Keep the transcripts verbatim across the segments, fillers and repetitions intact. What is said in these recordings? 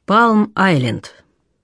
Палм-Айленд.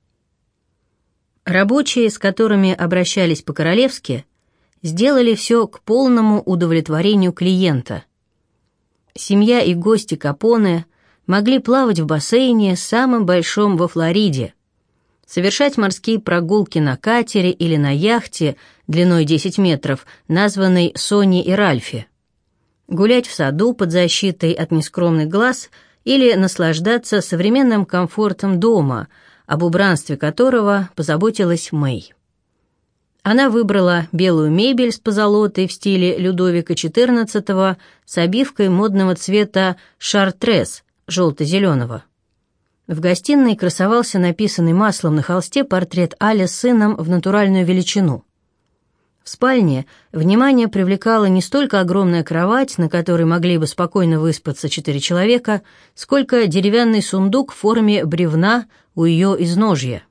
Рабочие, с которыми обращались по-королевски, сделали все к полному удовлетворению клиента. Семья и гости Капоне могли плавать в бассейне, самом большом во Флориде, совершать морские прогулки на катере или на яхте длиной десять метров, названной «Сони и Ральфи», гулять в саду под защитой от нескромных глаз или наслаждаться современным комфортом дома, об убранстве которого позаботилась Мэй. Она выбрала белую мебель с позолотой в стиле Людовика четырнадцатого с обивкой модного цвета шартрез, желто-зеленого. В гостиной красовался написанный маслом на холсте портрет Аля с сыном в натуральную величину. В спальне внимание привлекала не столько огромная кровать, на которой могли бы спокойно выспаться четыре человека, сколько деревянный сундук в форме бревна у ее изножья.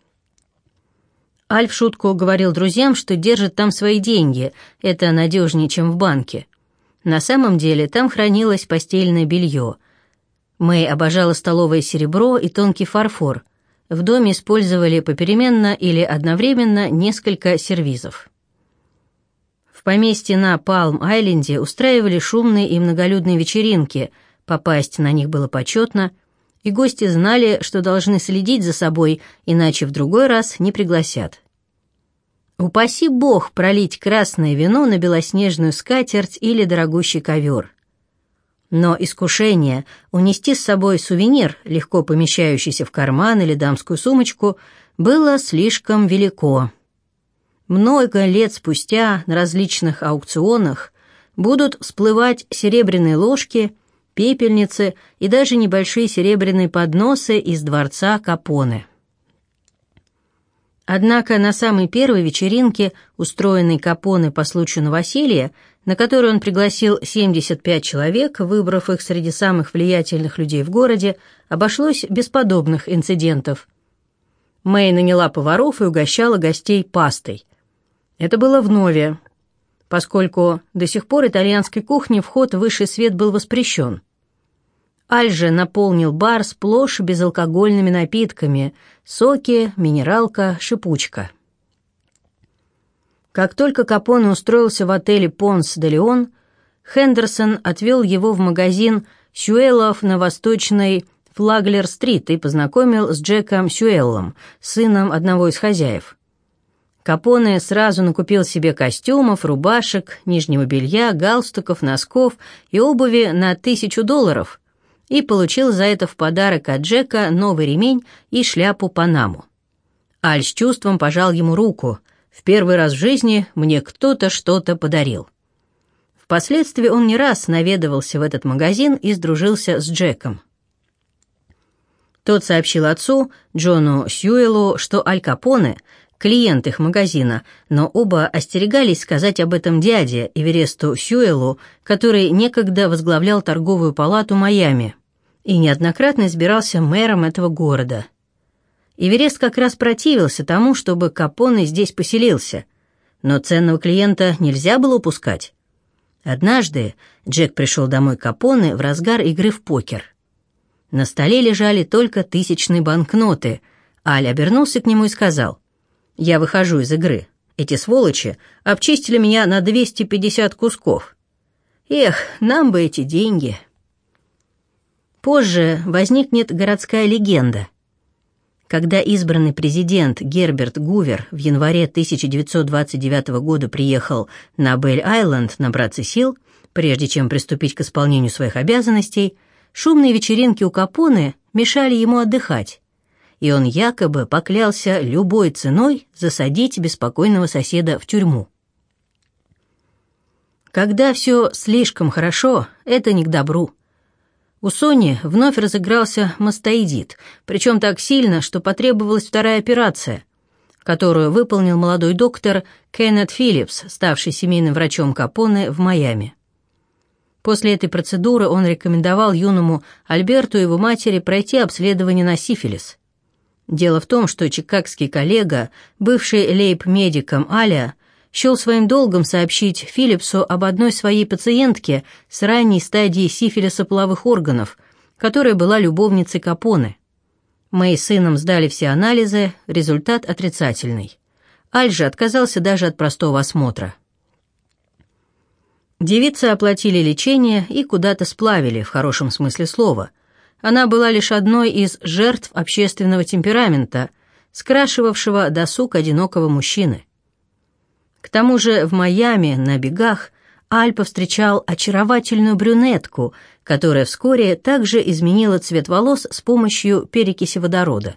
Аль в шутку говорил друзьям, что держит там свои деньги, это надежнее, чем в банке. На самом деле там хранилось постельное белье. Мэй обожала столовое серебро и тонкий фарфор. В доме использовали попеременно или одновременно несколько сервизов. В поместье на Палм-Айленде устраивали шумные и многолюдные вечеринки, попасть на них было почетно, и гости знали, что должны следить за собой, иначе в другой раз не пригласят. Упаси бог пролить красное вино на белоснежную скатерть или дорогущий ковер. Но искушение унести с собой сувенир, легко помещающийся в карман или дамскую сумочку, было слишком велико. Много лет спустя на различных аукционах будут всплывать серебряные ложки, пепельницы и даже небольшие серебряные подносы из дворца Капоне. Однако на самой первой вечеринке, устроенной Капоне по случаю новоселья, на которую он пригласил семьдесят пять человек, выбрав их среди самых влиятельных людей в городе, обошлось без подобных инцидентов. Мэй наняла поваров и угощала гостей пастой. Это было вновь, поскольку до сих пор итальянской кухне вход в высший свет был воспрещен. Аль же наполнил бар сплошь безалкогольными напитками – соки, минералка, шипучка. Как только Капоне устроился в отеле «Понс де Леон», Хендерсон отвел его в магазин Сюэллов на восточной Флаглер-стрит и познакомил с Джеком Сюэллом, сыном одного из хозяев. Капоне сразу накупил себе костюмов, рубашек, нижнего белья, галстуков, носков и обуви на тысячу долларов и получил за это в подарок от Джека новый ремень и шляпу Панаму. Аль с чувством пожал ему руку. В первый раз в жизни мне кто-то что-то подарил. Впоследствии он не раз наведывался в этот магазин и сдружился с Джеком. Тот сообщил отцу, Джону Сьюэлу, что Аль Капоне – клиент их магазина, но оба остерегались сказать об этом дяде Эвересту Сьюэлу, который некогда возглавлял торговую палату Майами и неоднократно избирался мэром этого города. Эверест как раз противился тому, чтобы Капоне здесь поселился, но ценного клиента нельзя было упускать. Однажды Джек пришел домой к Капоне в разгар игры в покер. На столе лежали только тысячные банкноты. Аль обернулся к нему и сказал: «Я выхожу из игры. Эти сволочи обчистили меня на двести пятьдесят кусков. Эх, нам бы эти деньги». Позже возникнет городская легенда. Когда избранный президент Герберт Гувер в январе тысяча девятьсот двадцать девятого года приехал на Белл-Айленд набраться сил, прежде чем приступить к исполнению своих обязанностей, шумные вечеринки у Капоне мешали ему отдыхать, и он якобы поклялся любой ценой засадить беспокойного соседа в тюрьму. Когда все слишком хорошо, это не к добру. У Сони вновь разыгрался мастоидит, причем так сильно, что потребовалась вторая операция, которую выполнил молодой доктор Кеннет Филлипс, ставший семейным врачом Капоне в Майами. После этой процедуры он рекомендовал юному Альберту и его матери пройти обследование на сифилис. Дело в том, что чикагский коллега, бывший лейб-медиком Аля, счел своим долгом сообщить Филлипсу об одной своей пациентке с ранней стадией сифилиса половых органов, которая была любовницей Капоне. Мэй с сыном сдали все анализы, результат отрицательный. Аль же отказался даже от простого осмотра. Девицы оплатили лечение и куда-то сплавили, в хорошем смысле слова. Она была лишь одной из жертв общественного темперамента, скрашивавшего досуг одинокого мужчины. К тому же в Майами, на бегах, Аль повстречал очаровательную брюнетку, которая вскоре также изменила цвет волос с помощью перекиси водорода.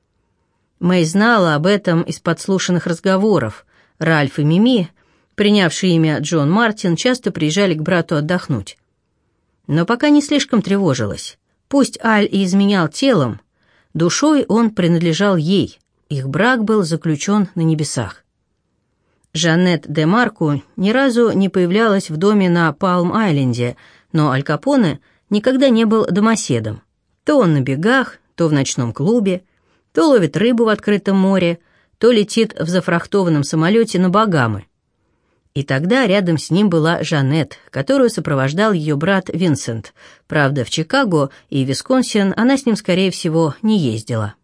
Мэй знала об этом из подслушанных разговоров. Ральф и Мими, принявшие имя Джон Мартин, часто приезжали к брату отдохнуть. Но пока не слишком тревожилась. Пусть Аль и изменял телом, душой он принадлежал ей, их брак был заключен на небесах. Жанет де Марку ни разу не появлялась в доме на Палм-Айленде, но Аль Капоне никогда не был домоседом. То он на бегах, то в ночном клубе, то ловит рыбу в открытом море, то летит в зафрахтованном самолете на Багамы. И тогда рядом с ним была Жанет, которую сопровождал ее брат Винсент. Правда, в Чикаго и Висконсин она с ним, скорее всего, не ездила.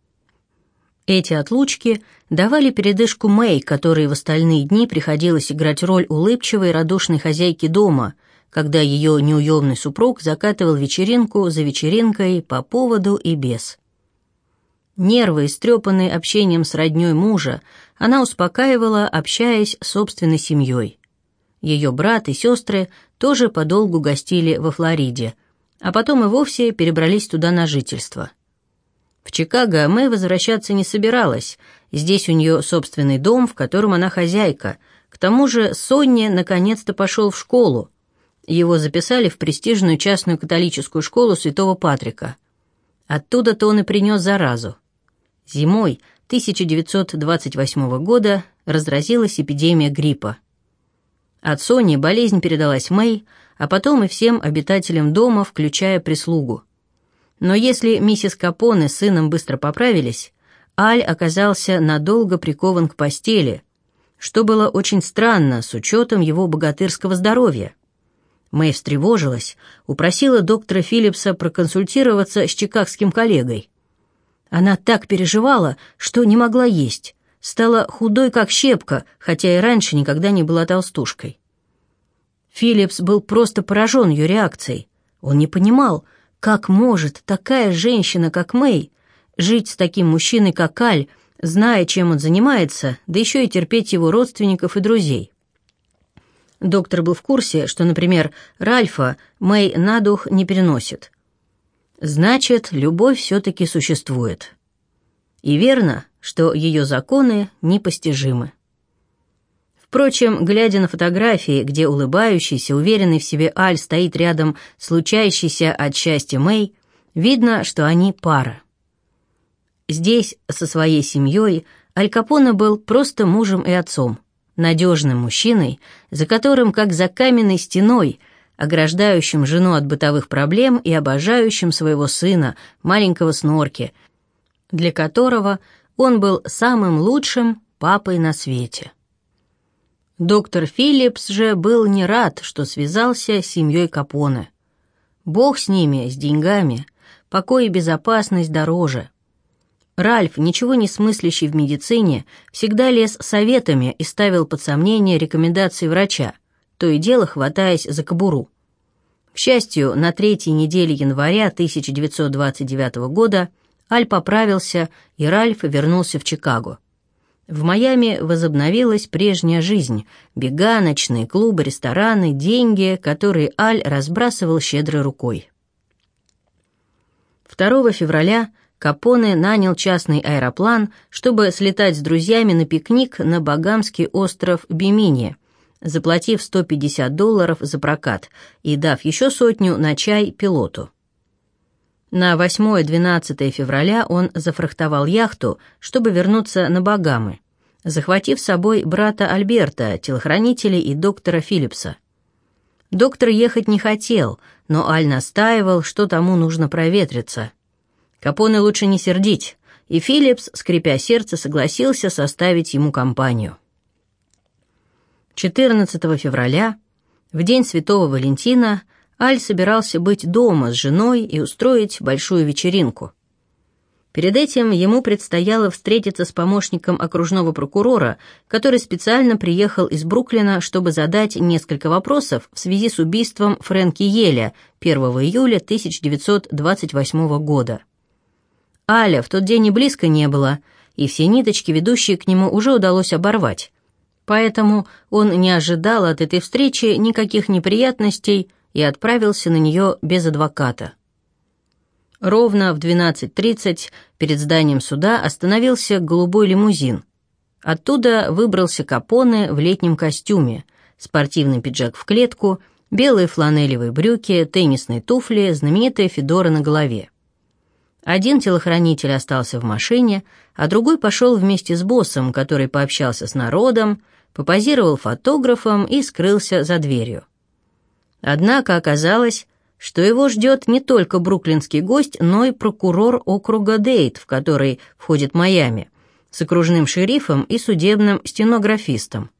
Эти отлучки давали передышку Мэй, которой в остальные дни приходилось играть роль улыбчивой и радушной хозяйки дома, когда ее неуемный супруг закатывал вечеринку за вечеринкой по поводу и без. Нервы, истрепанные общением с роднёй мужа, она успокаивала, общаясь с собственной семьей. Ее брат и сестры тоже подолгу гостили во Флориде, а потом и вовсе перебрались туда на жительство. В Чикаго Мэй возвращаться не собиралась, здесь у нее собственный дом, в котором она хозяйка. К тому же Сонни наконец-то пошел в школу. Его записали в престижную частную католическую школу Святого Патрика. Оттуда-то он и принес заразу. Зимой тысяча девятьсот двадцать восьмого года разразилась эпидемия гриппа. От Сони болезнь передалась Мэй, а потом и всем обитателям дома, включая прислугу. Но если миссис Капоне с сыном быстро поправились, Аль оказался надолго прикован к постели, что было очень странно с учетом его богатырского здоровья. Мэй встревожилась, упросила доктора Филлипса проконсультироваться с чикагским коллегой. Она так переживала, что не могла есть, стала худой как щепка, хотя и раньше никогда не была толстушкой. Филлипс был просто поражен ее реакцией. Он не понимал, как может такая женщина, как Мэй, жить с таким мужчиной, как Аль, зная, чем он занимается, да еще и терпеть его родственников и друзей. Доктор был в курсе, что, например, Ральфа Мэй на дух не переносит. Значит, любовь все-таки существует. И верно, что ее законы непостижимы. Впрочем, глядя на фотографии, где улыбающийся, уверенный в себе Аль стоит рядом с случающейся от счастья Мэй, видно, что они пара. Здесь, со своей семьей, Аль Капоне был просто мужем и отцом, надежным мужчиной, за которым, как за каменной стеной, ограждающим жену от бытовых проблем и обожающим своего сына, маленького Снорки, для которого он был самым лучшим папой на свете. Доктор Филлипс же был не рад, что связался с семьей Капоне. Бог с ними, с деньгами, покой и безопасность дороже. Ральф, ничего не смыслящий в медицине, всегда лез советами и ставил под сомнение рекомендации врача, то и дело хватаясь за кобуру. К счастью, на третьей неделе января тысяча девятьсот двадцать девятого года Аль поправился, и Ральф вернулся в Чикаго. В Майами возобновилась прежняя жизнь, бега, ночные клубы, рестораны, деньги, которые Аль разбрасывал щедрой рукой. второго февраля Капоне нанял частный аэроплан, чтобы слетать с друзьями на пикник на Багамский остров Бимини, заплатив сто пятьдесят долларов за прокат и дав еще сотню на чай пилоту. На восьмое-двенадцатое февраля он зафрахтовал яхту, чтобы вернуться на Багамы, захватив с собой брата Альберта, телохранителей и доктора Филлипса. Доктор ехать не хотел, но Аль настаивал, что тому нужно проветриться. Капоне лучше не сердить, и Филлипс, скрипя сердце, согласился составить ему компанию. четырнадцатого февраля, в день Святого Валентина, Аль собирался быть дома с женой и устроить большую вечеринку. Перед этим ему предстояло встретиться с помощником окружного прокурора, который специально приехал из Бруклина, чтобы задать несколько вопросов в связи с убийством Фрэнки Йеля первого июля тысяча девятьсот двадцать восьмого года. Аля в тот день и близко не было, и все ниточки, ведущие к нему, уже удалось оборвать. Поэтому он не ожидал от этой встречи никаких неприятностей и отправился на нее без адвоката. Ровно в двенадцать тридцать перед зданием суда остановился голубой лимузин. Оттуда выбрался Капоне в летнем костюме, спортивный пиджак в клетку, белые фланелевые брюки, теннисные туфли, знаменитая федора на голове. Один телохранитель остался в машине, а другой пошел вместе с боссом, который пообщался с народом, попозировал фотографом и скрылся за дверью. Однако оказалось, что его ждет не только бруклинский гость, но и прокурор округа Дейт, в который входит Майами, с окружным шерифом и судебным стенографистом.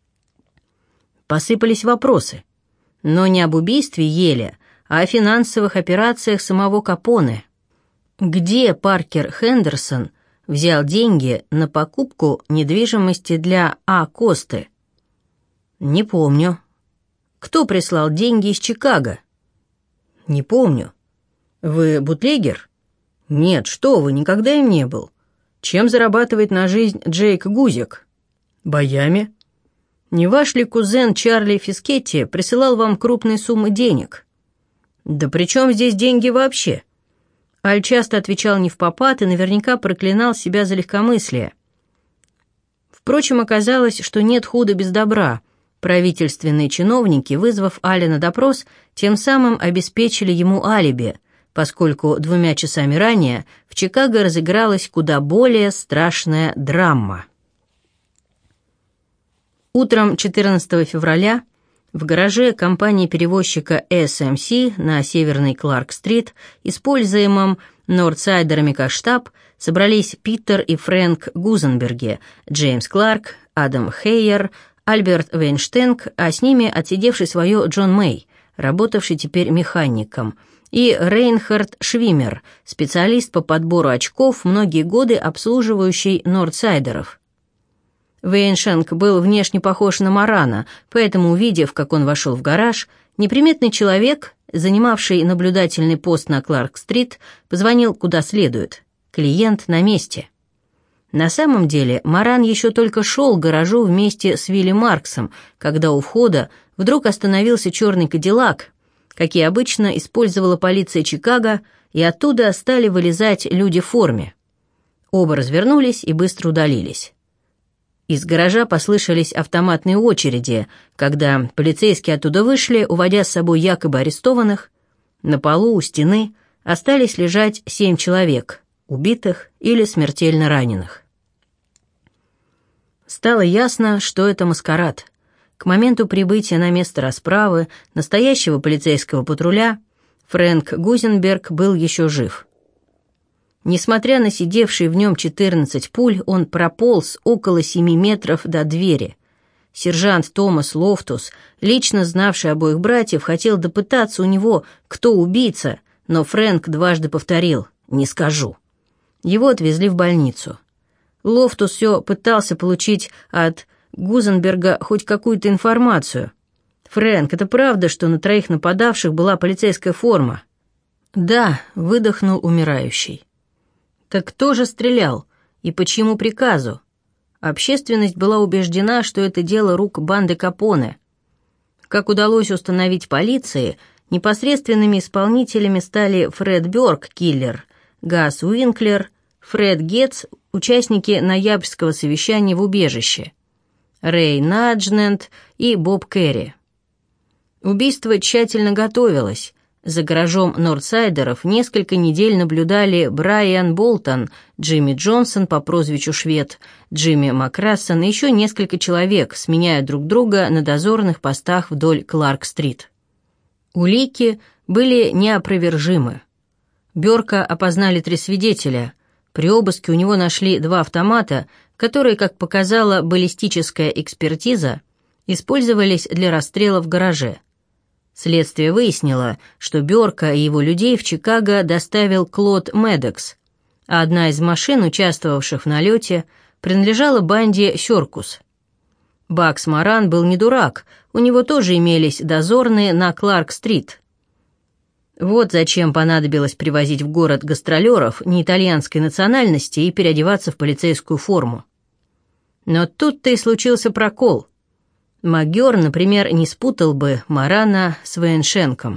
Посыпались вопросы, но не об убийстве Йеля, а о финансовых операциях самого Капоне. Где Паркер Хендерсон взял деньги на покупку недвижимости для А. Косты? Не помню. Кто прислал деньги из Чикаго? Не помню. Вы бутлегер? Нет, что вы, никогда им не был. Чем зарабатывает на жизнь Джейк Гузик? Боями. Не ваш ли кузен Чарли Фискетти присылал вам крупные суммы денег? Да при чем здесь деньги вообще? Аль часто отвечал невпопад и наверняка проклинал себя за легкомыслие. Впрочем, оказалось, что нет худа без добра. Правительственные чиновники, вызвав Аля на допрос, тем самым обеспечили ему алиби, поскольку двумя часами ранее в Чикаго разыгралась куда более страшная драма. Утром четырнадцатого февраля в гараже компании-перевозчика эс эм си на северной Кларк-стрит, используемом нордсайдерами как штаб, собрались Питер и Фрэнк Гузенберги, Джеймс Кларк, Адам Хейер, Альберт Вейнштейнг, а с ними отсидевший свое Джон Мэй, работавший теперь механиком, и Рейнхард Швимер, специалист по подбору очков, многие годы обслуживающий нордсайдеров. Вейнштейнг был внешне похож на Морана, поэтому, увидев, как он вошел в гараж, неприметный человек, занимавший наблюдательный пост на Кларк-стрит, позвонил куда следует. Клиент на месте. На самом деле Моран еще только шел к гаражу вместе с Вилли Марксом, когда у входа вдруг остановился черный кадиллак, какие обычно использовала полиция Чикаго, и оттуда стали вылезать люди в форме. Оба развернулись и быстро удалились. Из гаража послышались автоматные очереди, когда полицейские оттуда вышли, уводя с собой якобы арестованных. На полу у стены остались лежать семь человек, убитых или смертельно раненых. Стало ясно, что это маскарад. К моменту прибытия на место расправы настоящего полицейского патруля Фрэнк Гузенберг был еще жив. Несмотря на сидевшие в нем четырнадцать пуль, он прополз около семи метров до двери. Сержант Томас Лофтус, лично знавший обоих братьев, хотел допытаться у него, кто убийца, но Фрэнк дважды повторил «не скажу». Его отвезли в больницу. Лофтус все пытался получить от Гузенберга хоть какую-то информацию. «Фрэнк, это правда, что на троих нападавших была полицейская форма?» «Да», — выдохнул умирающий. «Так кто же стрелял? И по чьему приказу?» Общественность была убеждена, что это дело рук банды Капоне. Как удалось установить полиции, непосредственными исполнителями стали Фред Бёрк, киллер, Газ Уинклер, Фред Гетц, участники ноябрьского совещания в убежище, Рэй Наджнент и Боб Керри. Убийство тщательно готовилось. За гаражом нордсайдеров несколько недель наблюдали Брайан Болтон, Джимми Джонсон по прозвищу Швед, Джимми Макрассон и еще несколько человек, сменяя друг друга на дозорных постах вдоль Кларк-стрит. Улики были неопровержимы. Бёрка опознали три свидетеля. При обыске у него нашли два автомата, которые, как показала баллистическая экспертиза, использовались для расстрела в гараже. Следствие выяснило, что Бёрка и его людей в Чикаго доставил Клод Медекс. а одна из машин, участвовавших в налете, принадлежала банде «Сёркус». Бакс Моран был не дурак, у него тоже имелись дозорные на Кларк-стрит. Вот зачем понадобилось привозить в город гастролеров неитальянской национальности и переодеваться в полицейскую форму. Но тут-то и случился прокол. Магер, например, не спутал бы Морана с Вейншенком.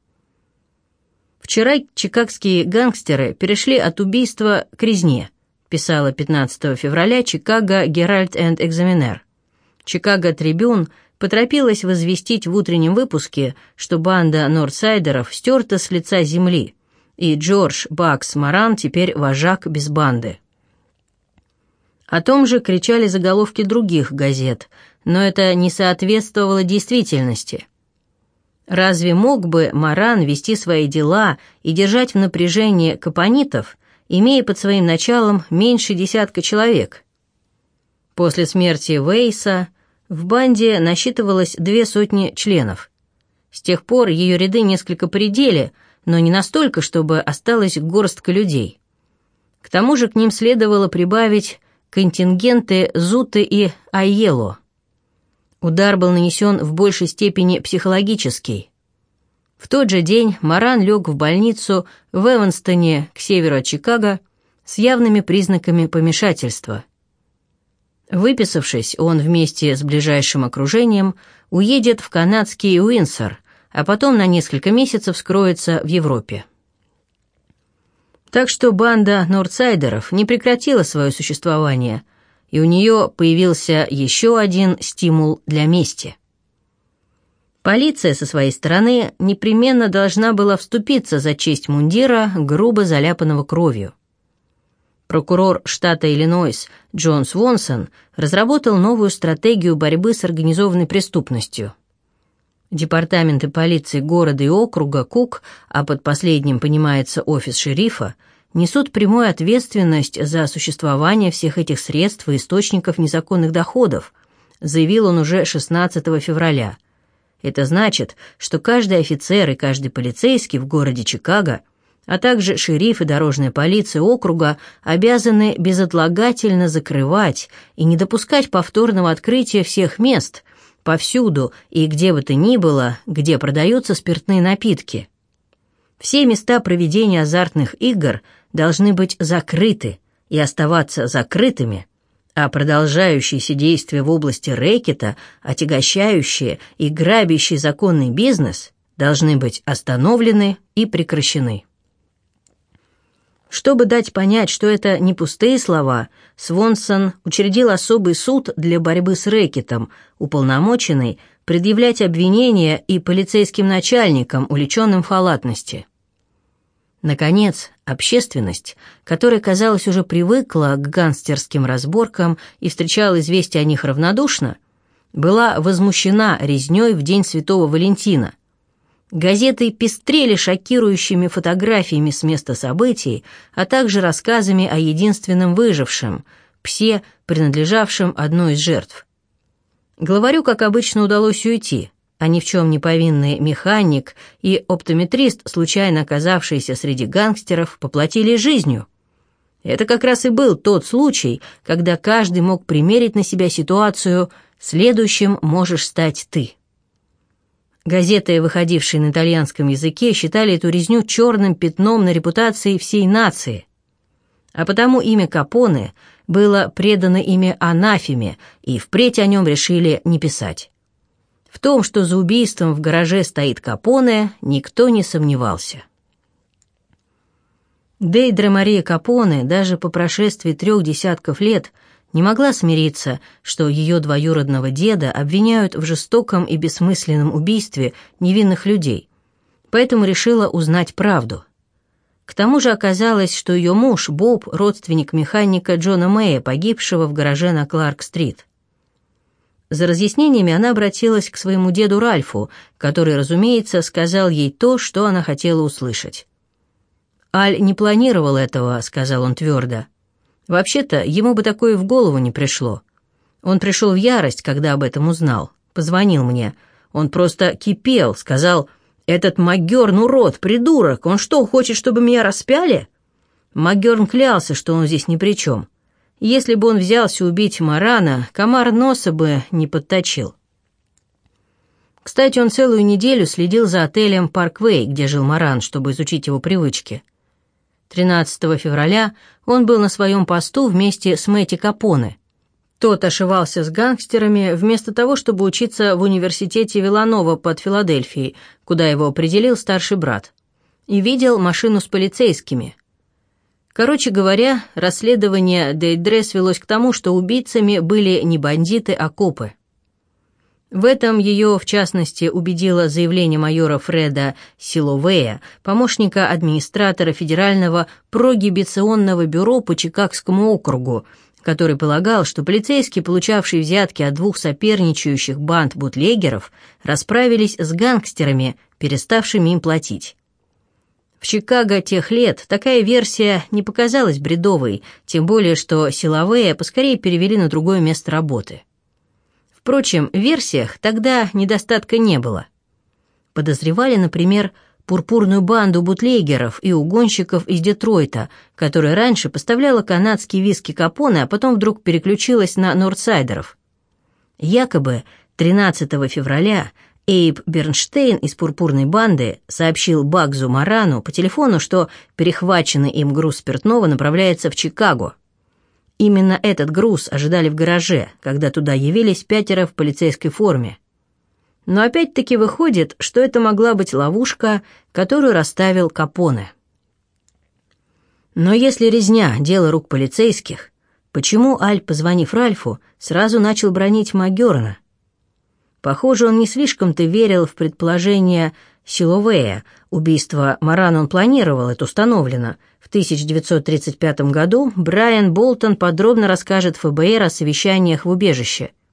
«Вчера чикагские гангстеры перешли от убийства к резне», писала пятнадцатого февраля Чикаго Геральд энд Экзаменер. Чикаго Трибюн поторопилась возвестить в утреннем выпуске, что банда нордсайдеров стерта с лица земли, и Джордж Бакс Моран теперь вожак без банды. О том же кричали заголовки других газет, но это не соответствовало действительности. Разве мог бы Моран вести свои дела и держать в напряжении капонитов, имея под своим началом меньше десятка человек? После смерти Вейса в банде насчитывалось две сотни членов. С тех пор ее ряды несколько поредели, но не настолько, чтобы осталась горстка людей. К тому же к ним следовало прибавить контингенты Зуты и Айело. Удар был нанесен в большей степени психологический. В тот же день Моран лег в больницу в Эванстоне к северу от Чикаго с явными признаками помешательства. Выписавшись, он вместе с ближайшим окружением уедет в канадский Уинсор, а потом на несколько месяцев скроется в Европе. Так что банда нордсайдеров не прекратила свое существование, и у нее появился еще один стимул для мести. Полиция со своей стороны непременно должна была вступиться за честь мундира, грубо заляпанного кровью. Прокурор штата Иллинойс Джон Свонсон разработал новую стратегию борьбы с организованной преступностью. Департаменты полиции города и округа Кук, а под последним понимается офис шерифа, несут прямую ответственность за существование всех этих средств и источников незаконных доходов, заявил он уже шестнадцатого февраля. Это значит, что каждый офицер и каждый полицейский в городе Чикаго, а также шериф и дорожная полиция округа обязаны безотлагательно закрывать и не допускать повторного открытия всех мест, повсюду и где бы то ни было, где продаются спиртные напитки. Все места проведения азартных игр должны быть закрыты и оставаться закрытыми, а продолжающиеся действия в области рэкета, отягощающие и грабящие законный бизнес, должны быть остановлены и прекращены. Чтобы дать понять, что это не пустые слова, Свонсон учредил особый суд для борьбы с рэкетом, уполномоченный предъявлять обвинения и полицейским начальникам, увлеченным в халатности. Наконец, общественность, которая, казалось, уже привыкла к гангстерским разборкам и встречала известия о них равнодушно, была возмущена резнёй в день Святого Валентина. Газеты пестрели шокирующими фотографиями с места событий, а также рассказами о единственном выжившем, псе, принадлежавшем одной из жертв. Главарю, как обычно, удалось уйти, а ни в чем не повинный механик и оптометрист, случайно оказавшиеся среди гангстеров, поплатились жизнью. Это как раз и был тот случай, когда каждый мог примерить на себя ситуацию «следующим можешь стать ты». Газеты, выходившие на итальянском языке, считали эту резню черным пятном на репутации всей нации. А потому имя Капоне было предано ими анафеме, и впредь о нем решили не писать. В том, что за убийством в гараже стоит Капоне, никто не сомневался. Дейдра Мария Капоне даже по прошествии трех десятков лет не могла смириться, что ее двоюродного деда обвиняют в жестоком и бессмысленном убийстве невинных людей, поэтому решила узнать правду. К тому же оказалось, что ее муж Боб – родственник механика Джона Мэя, погибшего в гараже на Кларк-стрит. За разъяснениями она обратилась к своему деду Ральфу, который, разумеется, сказал ей то, что она хотела услышать. «Аль не планировал этого», — сказал он твердо. «Вообще-то, ему бы такое в голову не пришло. Он пришел в ярость, когда об этом узнал. Позвонил мне. Он просто кипел, сказал: «Этот Магерн урод, придурок, он что, хочет, чтобы меня распяли?» МакГёрн клялся, что он здесь ни при чем. Если бы он взялся убить Морана, комар носа бы не подточил. Кстати, он целую неделю следил за отелем «Парквей», где жил Моран, чтобы изучить его привычки. тринадцатого февраля он был на своем посту вместе с Мэтти Капоне. Тот ошивался с гангстерами вместо того, чтобы учиться в университете Виланова под Филадельфией, куда его определил старший брат, и видел машину с полицейскими. Короче говоря, расследование Дейдре свелось к тому, что убийцами были не бандиты, а копы. В этом ее, в частности, убедило заявление майора Фреда Силовея, помощника администратора Федерального прогибиционного бюро по Чикагскому округу, который полагал, что полицейские, получавшие взятки от двух соперничающих банд бутлегеров, расправились с гангстерами, переставшими им платить. В Чикаго тех лет такая версия не показалась бредовой, тем более что Силовея поскорее перевели на другое место работы. Впрочем, в версиях тогда недостатка не было. Подозревали, например, пурпурную банду бутлегеров и угонщиков из Детройта, которая раньше поставляла канадский виски Капоне, а потом вдруг переключилась на нордсайдеров. Якобы тринадцатого февраля Эйб Бернштейн из пурпурной банды сообщил Багзу Морану по телефону, что перехваченный им груз спиртного направляется в Чикаго. Именно этот груз ожидали в гараже, когда туда явились пятеро в полицейской форме. Но опять-таки выходит, что это могла быть ловушка, которую расставил Капоне. Но если резня – дело рук полицейских, почему Аль, позвонив Ральфу, сразу начал бранить МакГёрна? Похоже, он не слишком-то верил в предположение Силовея. Убийство Морана он планировал, это установлено. В тысяча девятьсот тридцать пятом году Брайан Болтон подробно расскажет ФБР о совещаниях в убежище –